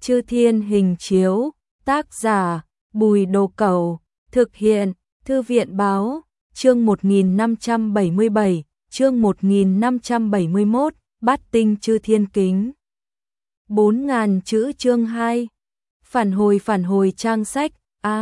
Chư Thiên Hình Chiếu, tác giả Bùi Đồ Cẩu, thực hiện Thư viện Báo, chương 1577, chương 1571, Bát Tinh Chư Thiên Kính. 4000 chữ chương 2. Phản hồi trang sách.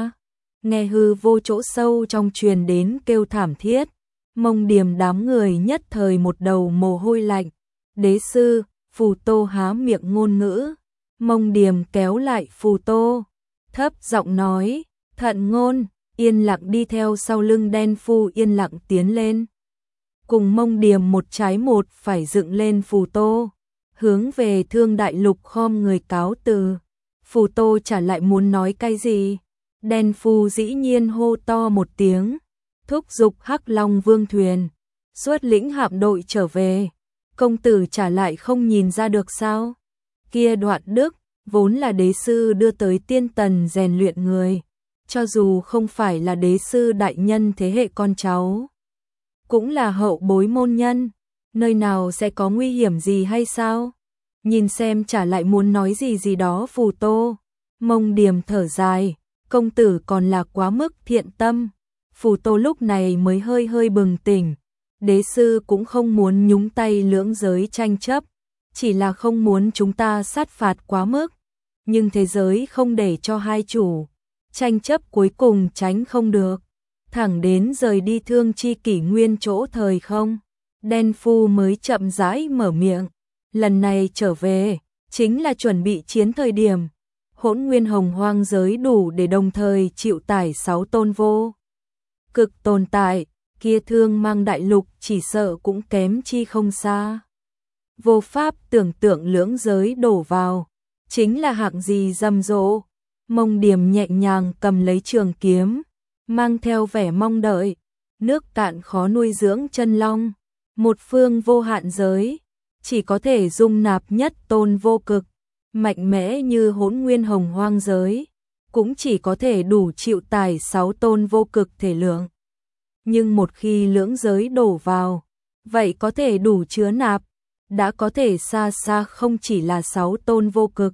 Nghe hư vô chỗ sâu trong truyền đến kêu thảm thiết. Mông Điềm đám người nhất thời một đầu mồ hôi lạnh. Đế sư, Phù Tô há miệng ngôn ngữ. Mông Điềm kéo lại Phù Tô, thấp giọng nói, Thận Ngôn, yên lặng đi theo sau lưng Đen Phu yên lặng tiến lên. Cùng Mông Điềm một trái một phải dựng lên Phù Tô, hướng về Thương Đại Lục khom người cáo từ. Phù Tô trả lại muốn nói cái gì? Đen Phu dĩ nhiên hô to một tiếng, thúc giục Hắc Long Vương thuyền, xuất lĩnh hạm đội trở về. Công tử trả lại không nhìn ra được sao? Kia Đoạn Đức, vốn là đế sư đưa tới tiên tần rèn luyện người, cho dù không phải là đế sư đại nhân thế hệ con cháu, cũng là hậu bối môn nhân, nơi nào sẽ có nguy hiểm gì hay sao? Nhìn xem trả lại muốn nói gì đó. Phù Tô, Mông Điềm thở dài, công tử còn là quá mức thiện tâm. Phù Tô lúc này mới hơi bừng tỉnh, đế sư cũng không muốn nhúng tay lưỡng giới tranh chấp, chỉ là không muốn chúng ta sát phạt quá mức, nhưng thế giới không để cho hai chủ tranh chấp cuối cùng tránh không được, thẳng đến rời đi Thương Chi kỷ nguyên chỗ thời không. Đen Phu mới chậm rãi mở miệng, lần này trở về chính là chuẩn bị chiến thời điểm. Hỗn Nguyên Hồng Hoang giới đủ để đồng thời chịu tải 6 tôn vô cực tồn tại, kia Thương Mang Đại Lục chỉ sợ cũng kém chi không xa. Vô pháp tưởng tượng lưỡng giới đổ vào, chính là hạng gì rầm rộ. Mông Điềm nhẹ nhàng cầm lấy trường kiếm, mang theo vẻ mong đợi, nước cạn khó nuôi dưỡng chân long, một phương vô hạn giới, chỉ có thể dung nạp nhất tôn vô cực, mạnh mẽ như Hỗn Nguyên Hồng Hoang giới, cũng chỉ có thể đủ chịu tải 6 tôn vô cực thể lượng. Nhưng một khi lưỡng giới đổ vào, vậy có thể đủ chứa nạp, đã có thể xa xa không chỉ là 6 tôn vô cực.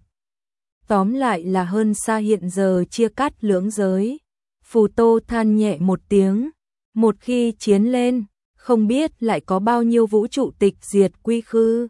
Tóm lại là hơn xa hiện giờ chia cắt lưỡng giới. Phù Tô than nhẹ một tiếng, một khi chiến lên, không biết lại có bao nhiêu vũ trụ tịch diệt quy khư.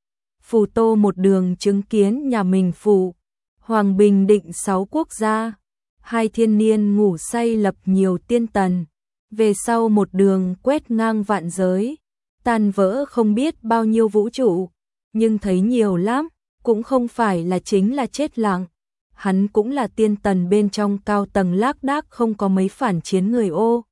Phù Tô một đường chứng kiến nhà mình phụ Hoàng bình định 6 quốc gia, 2 thiên niên ngủ say lập nhiều tiên tần, về sau một đường quét ngang vạn giới, tan vỡ không biết bao nhiêu vũ trụ, nhưng thấy nhiều lắm, cũng không phải là chính là chết lặng. Hắn cũng là tiên tần bên trong cao tầng lác đác không có mấy phản chiến người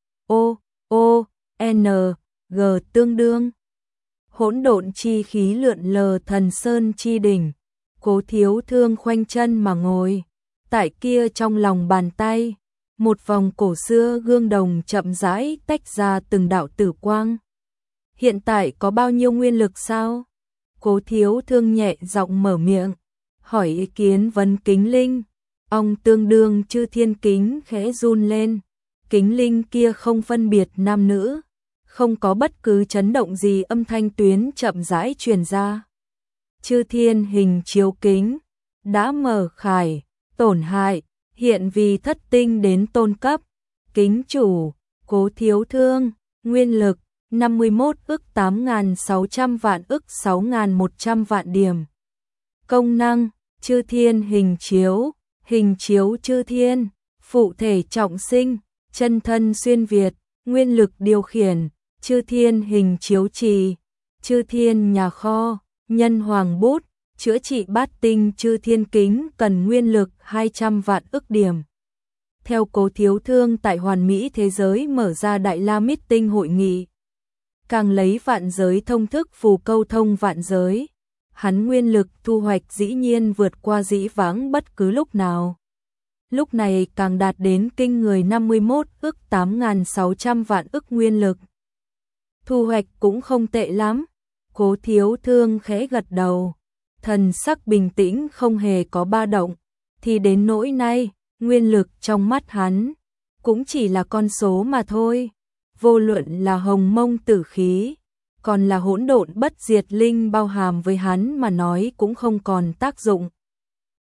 G tương đương. Hỗn độn chi khí lượn lờ Thần Sơn chi đỉnh, Cố Thiếu Thương khoanh chân mà ngồi, tại kia trong lòng bàn tay, một vòng cổ xưa gương đồng chậm rãi tách ra từng đạo tử quang. Hiện tại có bao nhiêu nguyên lực sao? Cố Thiếu Thương nhẹ giọng mở miệng, hỏi ý kiến vấn Kính Linh. Ông tương đương Chư Thiên Kính khẽ run lên, Kính Linh kia không phân biệt nam nữ, không có bất cứ chấn động gì, âm thanh tuyến chậm rãi truyền ra. Chư Thiên Hình Chiếu Kính đã mở khải, tổn hại, hiện vì thất tinh đến tôn cấp. Kính chủ, Cố Thiếu Thương, nguyên lực 51 ức 8.600 vạn ức 6.100 vạn điểm. Công năng, Chư Thiên Hình chiếu chư thiên, phụ thể trọng sinh, chân thân xuyên Việt, nguyên lực điều khiển, Chư Thiên Hình chiếu trì, Chư Thiên nhà kho, nhân hoàng bút, chữa trị bát tinh Chư Thiên Kính cần nguyên lực 200 vạn ức điểm. Theo Cố Thiếu Thương tại Hoàn Mỹ thế giới mở ra Đại La Meeting hội nghị, càng lấy vạn giới thông thức phù câu thông vạn giới, hắn nguyên lực thu hoạch dĩ nhiên vượt qua dĩ vãng bất cứ lúc nào. Lúc này càng đạt đến kinh người 51 ức 8.600 vạn ức nguyên lực. Thu hoạch cũng không tệ lắm. Cố Thiếu Thương khẽ gật đầu, thần sắc bình tĩnh không hề có ba động, thì đến nỗi nay, nguyên lực trong mắt hắn cũng chỉ là con số mà thôi. Vô luận là hồng mông tử khí, còn là hỗn độn bất diệt linh bao hàm với hắn mà nói cũng không còn tác dụng.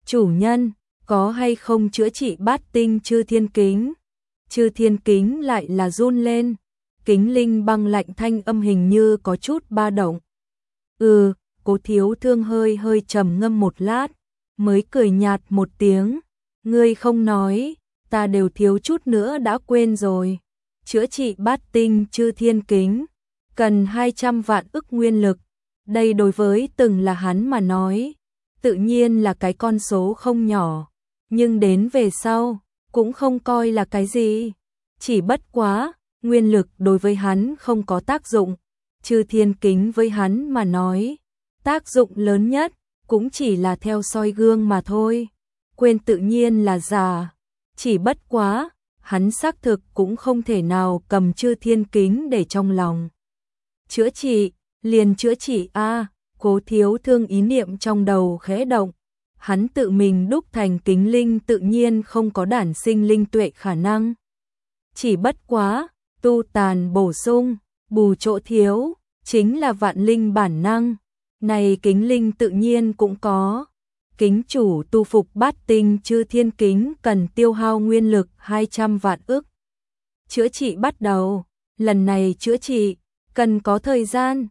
chủ nhân, có hay không chữa trị bát tinh chư thiên kính? Chư thiên kính lại là run lên, kính linh băng lạnh thanh âm hình như có chút ba động. Cố Thiếu Thương hơi hơi trầm ngâm một lát, mới cười nhạt một tiếng, ngươi không nói, ta đều thiếu chút nữa đã quên rồi. Chữa trị bát tinh chư thiên kính, cần 200 vạn ức nguyên lực, đây đối với từng là hắn mà nói, tự nhiên là cái con số không nhỏ, nhưng đến về sau, cũng không coi là cái gì. Chỉ bất quá, nguyên lực đối với hắn không có tác dụng, chư thiên kính với hắn mà nói, tác dụng lớn nhất, cũng chỉ là theo soi gương mà thôi, quên tự nhiên là già. Chỉ bất quá, hắn xác thực cũng không thể nào cầm chư thiên kính để trong lòng. Chữa trị, liền chữa trị a. Cố Thiếu Thương ý niệm trong đầu khẽ động, hắn tự mình đúc thành kính linh tự nhiên không có đản sinh linh tuệ khả năng. Chỉ bất quá, tu tàn bổ sung, bù chỗ thiếu, chính là vạn linh bản năng. Này kính linh tự nhiên cũng có. Kính chủ tu phục bát tinh chư thiên kính cần tiêu hao nguyên lực 200 vạn ức. Chữa trị bắt đầu, lần này chữa trị, cần có thời gian,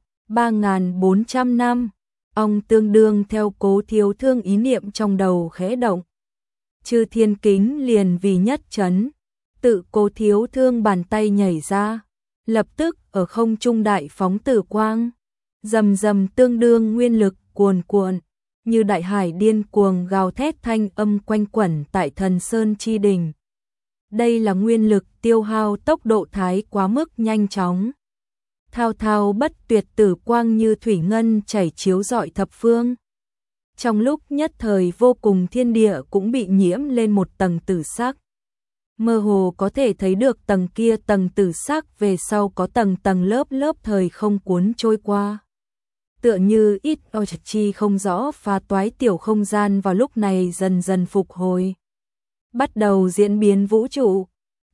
3.400 năm. Ông tương đương theo Cố Thiếu Thương ý niệm trong đầu khẽ động. Chư thiên kính liền vì nhất chấn, tự Cố Thiếu Thương bàn tay nhảy ra, lập tức ở không trung đại phóng tử quang, rầm rầm tương đương nguyên lực cuồn cuộn, như đại hải điên cuồng gào thét thanh âm quanh quẩn tại Thần Sơn chi đỉnh. Đây là nguyên lực tiêu hao tốc độ thái quá mức nhanh chóng. Thao thao bất tuyệt tử quang như thủy ngân chảy chiếu rọi thập phương. Trong lúc nhất thời vô cùng thiên địa cũng bị nhiễm lên một tầng tử sắc. Mơ hồ có thể thấy được tầng kia tầng tử sắc về sau có tầng tầng lớp lớp thời không cuốn trôi qua. Tựa như ít chi không rõ phá toái tiểu không gian vào lúc này dần dần phục hồi. Bắt đầu diễn biến vũ trụ,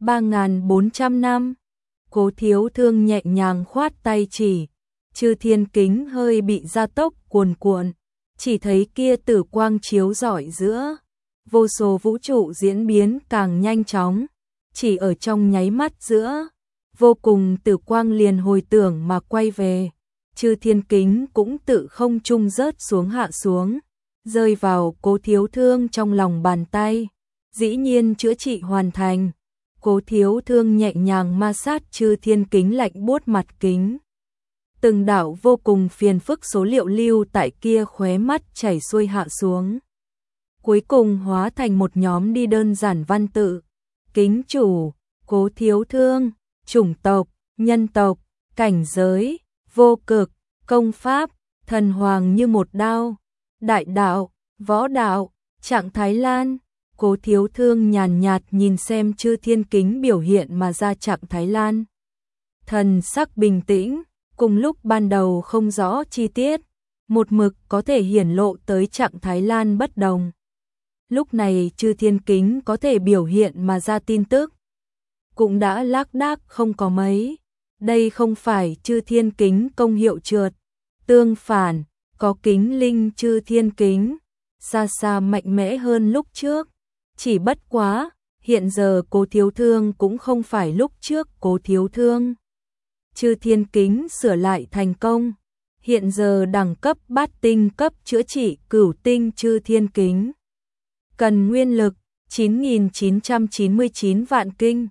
3.400 năm. Cố Thiếu Thương nhẹ nhàng khoát tay chỉ, chư thiên kính hơi bị gia tốc cuồn cuộn, chỉ thấy kia tử quang chiếu rọi giữa. Vô số vũ trụ diễn biến càng nhanh chóng, chỉ ở trong nháy mắt giữa, vô cùng tử quang liền hồi tưởng mà quay về. Chư thiên kính cũng tự không trung rớt xuống hạ xuống, rơi vào Cố Thiếu Thương trong lòng bàn tay. Dĩ nhiên chữa trị hoàn thành. Cố Thiếu Thương nhẹ nhàng ma sát chư thiên kính lạnh buốt mặt kính. Từng đạo vô cùng phiền phức số liệu lưu tại kia khóe mắt chảy xuôi hạ xuống. Cuối cùng hóa thành một nhóm đi đơn giản văn tự. Kính chủ, Cố Thiếu Thương, chủng tộc, nhân tộc, cảnh giới, vô cực, công pháp, thần hoàng như một đao, đại đạo, võ đạo, trạng Thái Lan. Cố Thiếu Thương nhàn nhạt nhìn xem chư thiên kính biểu hiện mà ra trạng Thái Lan. Thần sắc bình tĩnh, cùng lúc ban đầu không rõ chi tiết, một mực có thể hiển lộ tới trạng Thái Lan bất đồng. Lúc này chư thiên kính có thể biểu hiện mà ra tin tức, cũng đã lác đác không có mấy. Đây không phải chư thiên kính công hiệu trượt, tương phản, có kính linh chư thiên kính, xa xa mạnh mẽ hơn lúc trước. Chỉ bất quá, hiện giờ Cố Thiếu Thương cũng không phải lúc trước Cố Thiếu Thương. Chư thiên kính sửa lại thành công, hiện giờ đẳng cấp bát tinh cấp chữa trị cửu tinh chư thiên kính. Cần nguyên lực 9.999 vạn kinh,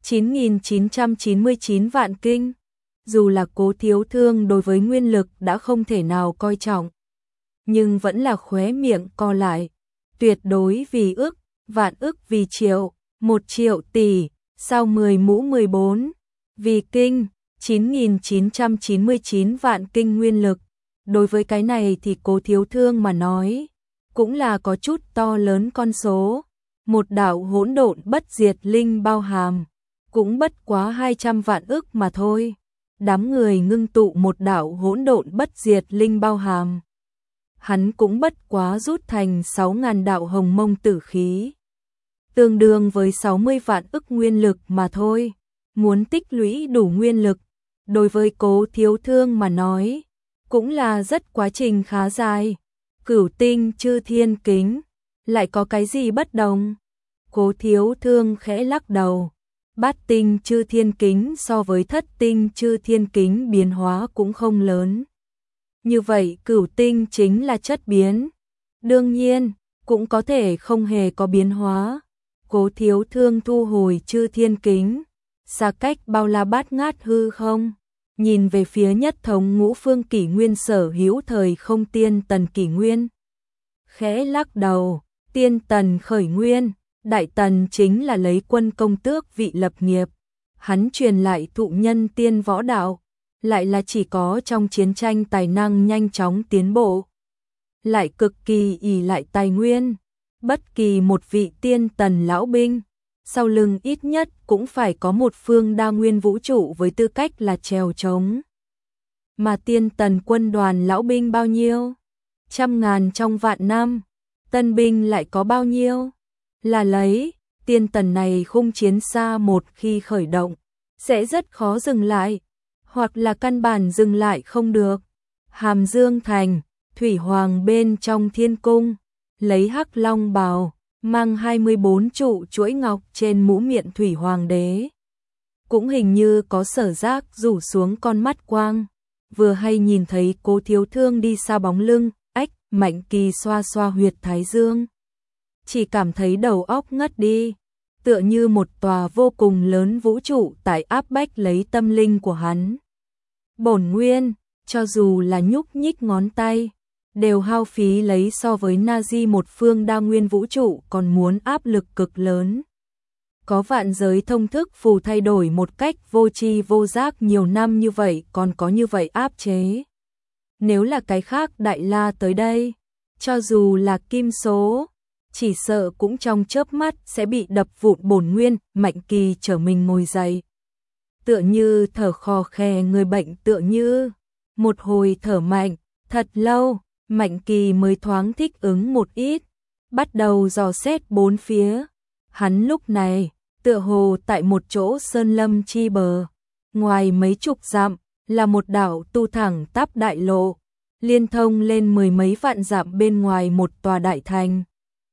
9.999 vạn kinh. Dù là Cố Thiếu Thương đối với nguyên lực đã không thể nào coi trọng, nhưng vẫn là khóe miệng co lại, tuyệt đối vì ức, vạn ức vì triệu, 1 triệu tỷ, sao 10 mũ 14, vì kinh, 9.999 vạn kinh nguyên lực. Đối với cái này thì Cố Thiếu Thương mà nói, cũng là có chút to lớn con số. Một đạo hỗn độn bất diệt linh bao hàm, cũng bất quá 200 vạn ức mà thôi. Đám người ngưng tụ một đạo hỗn độn bất diệt linh bao hàm, hắn cũng bất quá rút thành 6.000 đạo hồng mông tử khí, tương đương với 60 vạn ức nguyên lực mà thôi. Muốn tích lũy đủ nguyên lực, đối với Cố Thiếu Thương mà nói, cũng là rất quá trình khá dài. Cửu tinh chư thiên kính lại có cái gì bất đồng? Cố Thiếu Thương khẽ lắc đầu. Bát tinh chư thiên kính so với thất tinh chư thiên kính biến hóa cũng không lớn. Như vậy cửu tinh chính là chất biến. Đương nhiên, cũng có thể không hề có biến hóa. Cố Thiếu Thương thu hồi chư thiên kính, xa cách bao la bát ngát hư không, nhìn về phía nhất thống ngũ phương kỷ nguyên sở hữu thời không tiên tần kỷ nguyên. Khẽ lắc đầu, tiên tần khởi nguyên, đại tần chính là lấy quân công tước vị lập nghiệp. Hắn truyền lại thụ nhân tiên võ đạo, lại là chỉ có trong chiến tranh tài năng nhanh chóng tiến bộ, lại cực kỳ ỷ lại tài nguyên. Bất kỳ một vị tiên tần lão binh, sau lưng ít nhất cũng phải có một phương đa nguyên vũ trụ với tư cách là chèo chống. Mà tiên tần quân đoàn lão binh bao nhiêu? Trăm ngàn trong vạn năm. Tân binh lại có bao nhiêu? Là lấy, tiên tần này khung chiến xa một khi khởi động, sẽ rất khó dừng lại, hoặc là căn bản dừng lại không được. Hàm Dương Thành, Thủy Hoàng bên trong thiên cung, lấy hắc long bào, mang 24 trụ chuỗi ngọc trên mũ miệng Thủy Hoàng đế. Cũng hình như có sở giác rủ xuống con mắt quang, vừa hay nhìn thấy Cố Thiếu Thương đi xa bóng lưng, ách, Mạnh Kỳ xoa xoa huyệt thái dương. Chỉ cảm thấy đầu óc ngất đi, tựa như một tòa vô cùng lớn vũ trụ tại áp bách lấy tâm linh của hắn. Bổn nguyên, cho dù là nhúc nhích ngón tay, đều hao phí lấy so với Nazi một phương đa nguyên vũ trụ còn muốn áp lực cực lớn. Có vạn giới thông thức phù thay đổi một cách vô tri vô giác nhiều năm như vậy còn có như vậy áp chế. Nếu là cái khác Đại La tới đây, cho dù là kim số, chỉ sợ cũng trong chớp mắt sẽ bị đập vụn bổn nguyên. Mạnh Kỳ trở mình ngồi dậy, tựa như thở khò khè người bệnh, tựa như một hồi thở mạnh, thật lâu, Mạnh Kỳ mới thoáng thích ứng một ít, bắt đầu dò xét bốn phía. Hắn lúc này, tựa hồ tại một chỗ sơn lâm chi bờ, ngoài mấy chục dặm, là một đảo tu thẳng tắp đại lộ, liên thông lên mười mấy vạn dặm bên ngoài một tòa đại thành.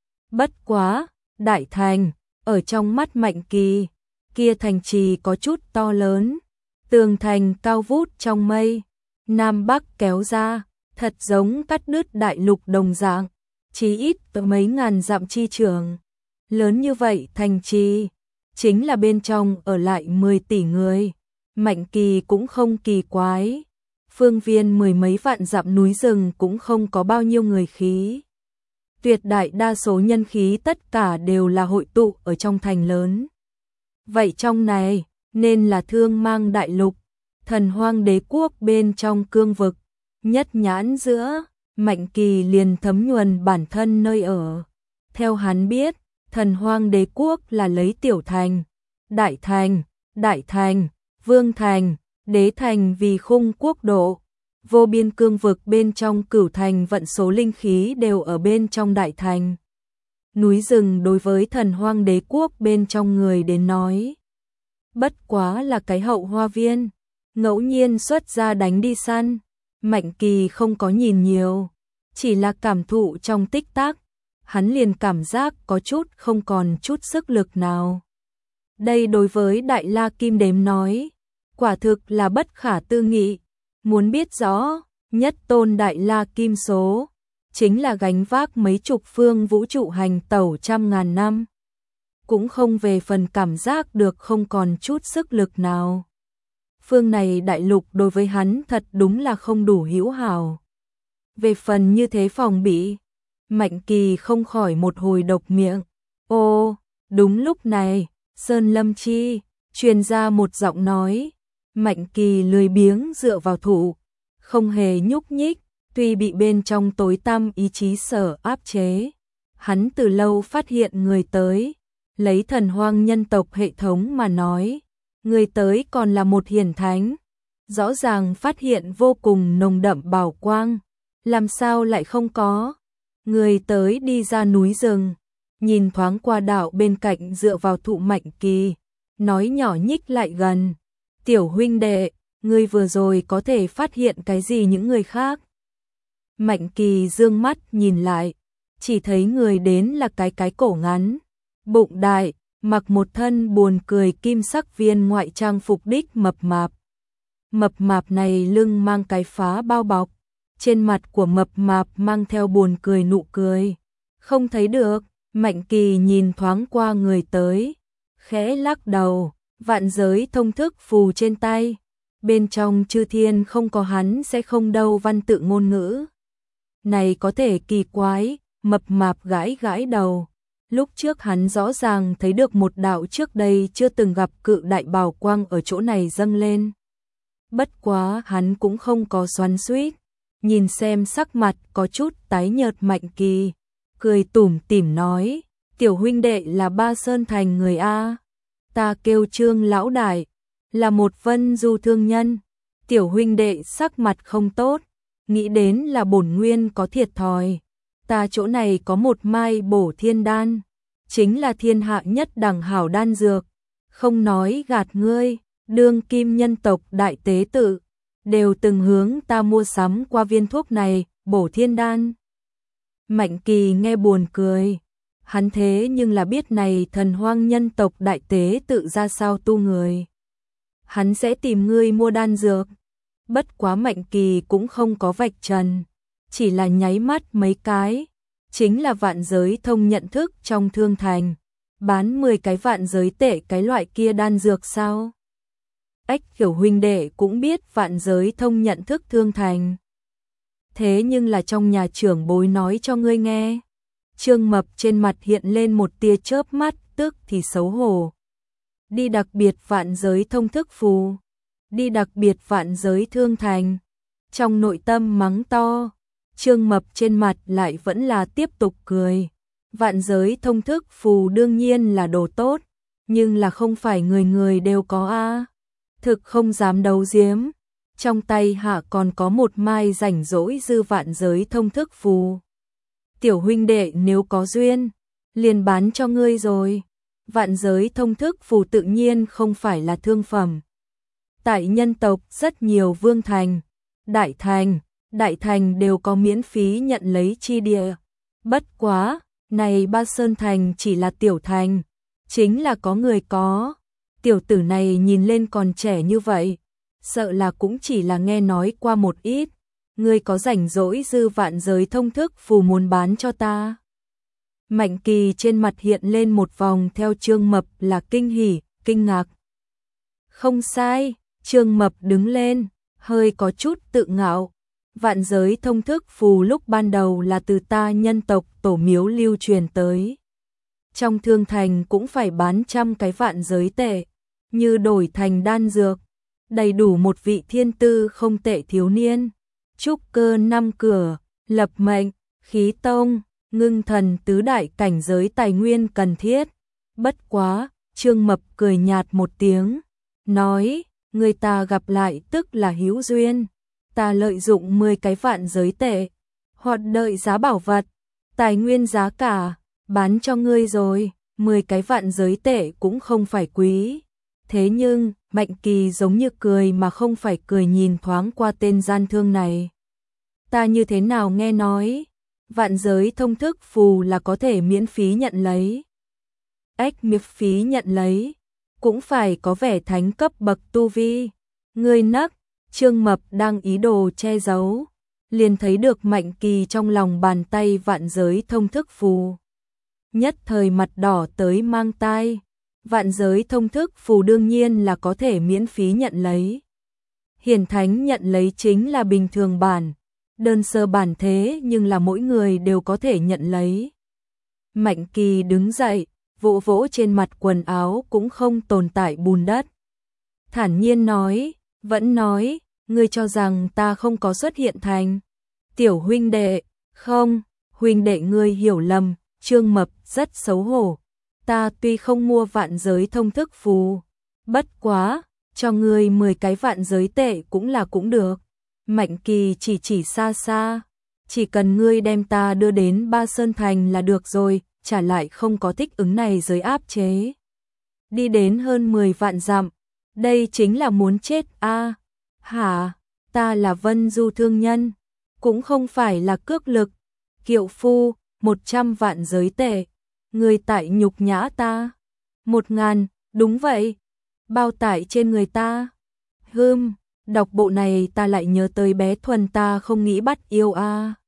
Bất quá, đại thành, ở trong mắt Mạnh Kỳ, kia thành trì có chút to lớn, tường thành cao vút trong mây, nam bắc kéo ra, thật giống cắt đứt đại lục đồng dạng, chí ít tới mấy ngàn dặm chi trường. Lớn như vậy thành trì, chính là bên trong ở lại 10 tỷ người. Mạnh Kỳ cũng không kỳ quái, phương viên mười mấy vạn dặm núi rừng cũng không có bao nhiêu người khí. Tuyệt đại đa số nhân khí tất cả đều là hội tụ ở trong thành lớn. Vậy trong này, nên là Thương Mang đại lục, Thần Hoang đế quốc bên trong cương vực. Nhất nhãn giữa, Mạnh Kỳ liền thấm nhuần bản thân nơi ở. Theo hắn biết, Thần Hoang đế quốc là lấy tiểu thành, đại thành, vương thành, đế thành vì khung quốc độ. Vô biên cương vực bên trong cửu thành vận số linh khí đều ở bên trong đại thành. Núi rừng đối với Thần Hoang đế quốc bên trong người đến nói, bất quá là cái hậu hoa viên, ngẫu nhiên xuất ra đánh đi săn. Mạnh Kỳ không có nhìn nhiều, chỉ là cảm thụ trong tích tắc, hắn liền cảm giác có chút không còn chút sức lực nào. Đây đối với Đại La Kim Đếm nói, quả thực là bất khả tư nghị. Muốn biết rõ, nhất tôn Đại La Kim số, chính là gánh vác mấy chục phương vũ trụ hành tẩu trăm ngàn năm. Cũng không về phần cảm giác được không còn chút sức lực nào. Phương này đại lục đối với hắn thật đúng là không đủ hữu hảo. Về phần như thế phòng bị, Mạnh Kỳ không khỏi một hồi độc miệng. Ô, đúng lúc này, Sơn Lâm Chi, truyền ra một giọng nói. Mạnh Kỳ lười biếng dựa vào thủ, không hề nhúc nhích, tuy bị bên trong tối tăm ý chí sở áp chế. Hắn từ lâu phát hiện người tới, lấy Thần Hoang nhân tộc hệ thống mà nói. Người tới còn là một hiển thánh, rõ ràng phát hiện vô cùng nồng đậm bảo quang, làm sao lại không có. Người tới đi ra núi rừng, nhìn thoáng qua đảo bên cạnh dựa vào thụ Mạnh Kỳ, nói nhỏ nhích lại gần. Tiểu huynh đệ, ngươi vừa rồi có thể phát hiện cái gì những người khác? Mạnh Kỳ dương mắt nhìn lại, chỉ thấy người đến là cái cổ ngắn, bụng đại, mặc một thân buồn cười kim sắc viên ngoại trang phục đích mập mạp. Mập mạp này lưng mang cái phá bao bọc, trên mặt của mập mạp mang theo buồn cười nụ cười. Không thấy được, Mạnh Kỳ nhìn thoáng qua người tới, khẽ lắc đầu, vạn giới thông thức phù trên tay. Bên trong chư thiên không có hắn sẽ không đâu văn tự ngôn ngữ. Này có thể kỳ quái, mập mạp gãi gãi đầu. Lúc trước hắn rõ ràng thấy được một đạo trước đây chưa từng gặp cự đại bảo quang ở chỗ này dâng lên. Bất quá hắn cũng không có xoắn xuýt, nhìn xem sắc mặt có chút tái nhợt Mạnh Kỳ, cười tủm tỉm nói, tiểu huynh đệ là Ba Sơn Thành người A, ta kêu Trương lão đại, là một Vân Du thương nhân, tiểu huynh đệ sắc mặt không tốt, nghĩ đến là bổn nguyên có thiệt thòi, ta chỗ này có một mai bổ thiên đan, chính là thiên hạ nhất đẳng hảo đan dược, không nói gạt ngươi, đương kim nhân tộc đại tế tự, đều từng hướng ta mua sắm qua viên thuốc này, bổ thiên đan. Mạnh Kỳ nghe buồn cười, hắn thế nhưng là biết này thần hoang nhân tộc đại tế tự ra sao tu người. Hắn sẽ tìm ngươi mua đan dược. Bất quá Mạnh Kỳ cũng không có vạch trần, chỉ là nháy mắt mấy cái, chính là vạn giới thông nhận thức trong thương thành, bán 10 cái vạn giới tệ cái loại kia đan dược sao? Ách Kiểu huynh đệ cũng biết vạn giới thông nhận thức thương thành. Thế nhưng là trong nhà trưởng bối nói cho ngươi nghe. Trương Mập trên mặt hiện lên một tia chớp mắt, tức thì xấu hổ. Đi đặc biệt vạn giới thông thức phù, đi đặc biệt vạn giới thương thành. Trong nội tâm mắng to, Trương Mập trên mặt lại vẫn là tiếp tục cười. Vạn giới thông thức phù đương nhiên là đồ tốt, nhưng là không phải người người đều có a. Thực không dám đấu giếm, trong tay hạ còn có một mai rảnh rỗi dư vạn giới thông thức phù. Tiểu huynh đệ nếu có duyên, liền bán cho ngươi rồi. Vạn giới thông thức phù tự nhiên không phải là thương phẩm. Tại nhân tộc rất nhiều vương thành, đại thành đều có miễn phí nhận lấy chi địa. Bất quá, này Ba Sơn Thành chỉ là tiểu thành, chính là có người có. Tiểu tử này nhìn lên còn trẻ như vậy, sợ là cũng chỉ là nghe nói qua một ít. Ngươi có rảnh rỗi dư vạn giới thông thức phù muốn bán cho ta. Mạnh Kỳ trên mặt hiện lên một vòng theo Trương Mập là kinh hỉ, kinh ngạc. Không sai, Trương Mập đứng lên, hơi có chút tự ngạo. Vạn giới thông thức phù lúc ban đầu là từ ta nhân tộc tổ miếu lưu truyền tới. Trong thương thành cũng phải bán trăm cái vạn giới tệ, như đổi thành đan dược, đầy đủ một vị thiên tư không tệ thiếu niên. Trúc cơ 5 cửa, lập mệnh, khí tông, ngưng thần tứ đại cảnh giới tài nguyên cần thiết. Bất quá, Trương Mập cười nhạt một tiếng, nói, người ta gặp lại tức là hữu duyên. Ta lợi dụng 10 cái vạn giới tệ, hoặc đợi giá bảo vật, tài nguyên giá cả, bán cho ngươi rồi, 10 cái vạn giới tệ cũng không phải quý. Thế nhưng, Mạnh Kỳ giống như cười mà không phải cười nhìn thoáng qua tên gian thương này. Ta như thế nào nghe nói, vạn giới thông thức phù là có thể miễn phí nhận lấy. Ách miễn phí nhận lấy, cũng phải có vẻ thánh cấp bậc tu vi. Ngươi nấc, Trương Mập đang ý đồ che giấu, liền thấy được Mạnh Kỳ trong lòng bàn tay vạn giới thông thức phù. Nhất thời mặt đỏ tới mang tai. Vạn giới thông thức phù đương nhiên là có thể miễn phí nhận lấy. Hiển thánh nhận lấy chính là bình thường bản, đơn sơ bản thế nhưng là mỗi người đều có thể nhận lấy. Mạnh Kỳ đứng dậy, vỗ vỗ trên mặt quần áo cũng không tồn tại bùn đất. Thản nhiên nói, vẫn nói, ngươi cho rằng ta không có xuất hiện thành. Tiểu huynh đệ, không, huynh đệ ngươi hiểu lầm, Trương Mập rất xấu hổ. Ta tuy không mua vạn giới thông thức phù, bất quá, cho ngươi 10 cái vạn giới tệ cũng là cũng được. Mạnh Kỳ chỉ xa xa, chỉ cần ngươi đem ta đưa đến Ba Sơn Thành là được rồi, trả lại không có thích ứng này giới áp chế. Đi đến hơn 10 vạn dặm, đây chính là muốn chết a. Hả, ta là Vân Du thương nhân, cũng không phải là cước lực, kiệu phu, 100 vạn giới tệ. Người tại nhục nhã ta. 1.000, đúng vậy. Bao tải trên người ta. Đọc bộ này ta lại nhớ tới bé Thuần ta không nghĩ bắt yêu a.